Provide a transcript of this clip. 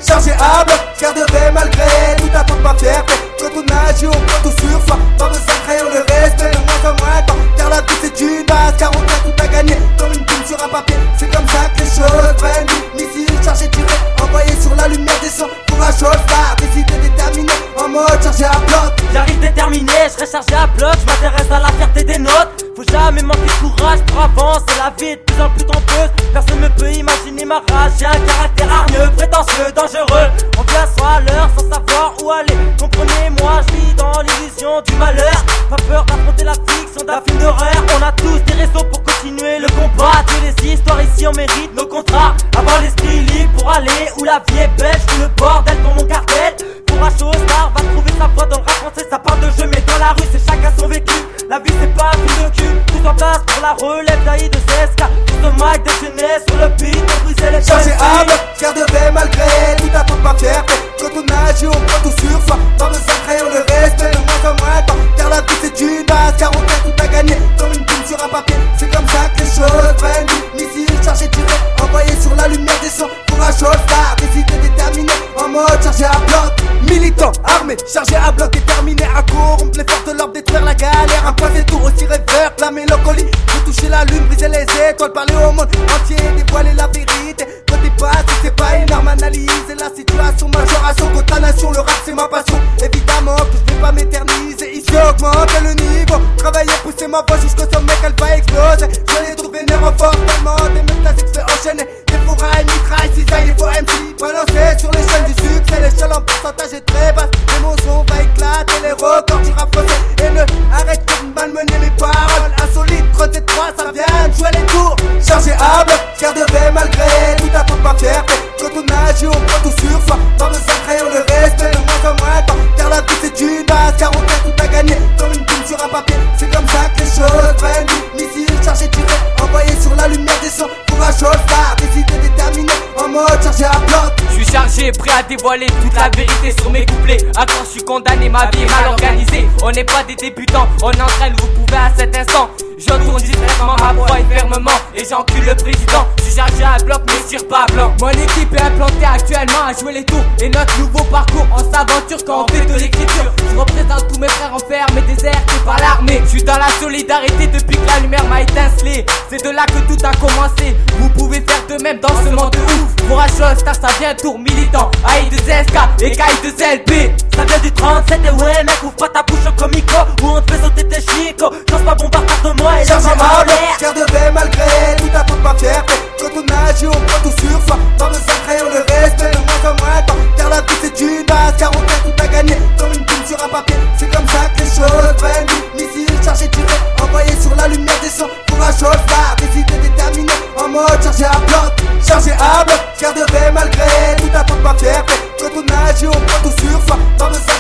Chargé à bloc, fier de vrai malgré tout attend de ma fierté. Quand on agit, on prend tout sur soi. Pas besoin de trahir le respect, de moins en moins de temps. Car la vie c'est une base, car on a tout à gagner. Comme une plume sur un papier, c'est comme ça que les choses prennent vie. Missile chargé tiré, envoyé sur la lumière des sons. Courage au star, décidé déterminé, en mode chargé à bloc. J'arrive déterminé, je serai chargé à bloc. Je m'intéresse à la fierté des nôtres. Faut jamais manquer de courage pour avancer. La vie est de plus en plus trompeuse. Personne ne peut imaginer ma rage. J'ai un caractère hargneux, prétentieux, dangereux. On vient à soi à l'heure sans savoir où aller. Comprenez-moi, je vis dans l'illusion du malheur. Pas peur d'affronter la fiction d'un film d'horreur. On a tous des raisons pour continuer le combat. Tuer les histoires ici, on mérite nos contrats. Avoir l'esprit libre pour aller où la vie est belle. Je fous le bordel pour mon cartel. Courage au star, va trouver sa voie dans le rap français. Ça part de jeu, mais dans la rue c'est chacun son vécu. La vie c'est pas un film de cul. Tout en place pour la relève d'Aïe de 16K. Sur le mic déchaîné, sur le beat, on brisait les chargé à bloc, fier de vrai malgré tout attend de ma fierté. Quand on agit, on prend tout sur soi. Pas besoin de trahir le respect, de moins en moins de temps. Car la vie c'est une base, car on a tout à gagner. Comme une plume sur un papier, c'est comme ça que les choses prennent vie. Missile chargé tiré, envoyé sur la lumière des sons. Courage au star, décidé déterminé, en mode chargé à bloc. Militant, armé, chargé à bloc, déterminé à corrompre les forces de l'ordre, détruire la galère. Un point c'est tout, aussi rêveur que la mélancolie. De toucher la lune, briser les étoiles, parler au monde entier, dévoiler la vérité. Quand t'es pas, c'est pas une arme, analyser la situation, majoration, condamnation, le rap c'est ma passion. Évidemment que je vais pas m'éterniser, ici augmenter le niveau. Travailler, pousser ma voix jusqu'au sommet qu'elle va exploser. Je les trouve énervants fort tellement, des mecs classiques se fait enchaîner. Des fourrailles, mitrailles, cisailles, il faut MC. Balancer sur les chaînes du succès, l'échelle en pourcentage est très basse. Mais mon son va éclater les records du rap français. Et ne arrête pas de malmener mes paroles insolites, creuser trois, ça vient de jouer les tours. Chargé à bloc, fier de vrai malgré tout attend de ma fierté. Quand on agit, on prend tout sur soi. Pas besoin de trahir le respect, de moins en moins de temps. Car la vie c'est une base, car on a tout à gagner. Comme une plume sur un papier, c'est comme ça que les choses prennent vie. Missile chargé tiré, envoyé sur la lumière des sons. Courage au star, décidé déterminé, en mode chargé à bloc. Je suis chargé, prêt à dévoiler toute la vérité sur mes couplets. À quand je suis condamné, ma vie est mal organisée. On n'est pas des débutants, on entraîne, vous pouvez à cet instant. Je tourne discrètement ma voix et fermement. Et j'encule le président. Je suis chargé à bloc mais je tire pas à blanc. Mon équipe est implantée actuellement à jouer les tours. Et notre nouveau parcours, on s'aventure quand on fait de l'écriture. Je représente tous mes frères en fer, mais désertés par l'armée. Je suis dans la solidarité depuis que la lumière m'a étincelé. C'est de là que tout a commencé. Vous pouvez faire de même dans ce monde de ouf. Courage star, ça vient tour militant. AI de SK et KI de LP. Ça vient du 37 et ouais mec, ouvre pas ta bouche au comico. Ou on te fait sauter tes chicots. J'ose pas bombarder de moi et chargé la maman à bloc, fier de vrai malgré tout attend de ma fierté. Quand on agit, on prend tout sur soi. Pas besoin de trahir le respect, de moins en moins de temps. Car la vie c'est une base, car on a tout à gagner. Comme une plume sur un papier, c'est comme ça que les choses prennent vie. Missile chargé tiré, envoyé sur la lumière des sons. Courage au star, décidé déterminé, en mode chargé à bloc. Chargé à bloc, fier de vrai malgré tout attend de ma fierté. Quand on agit, on prend tout sur soi. Pas besoin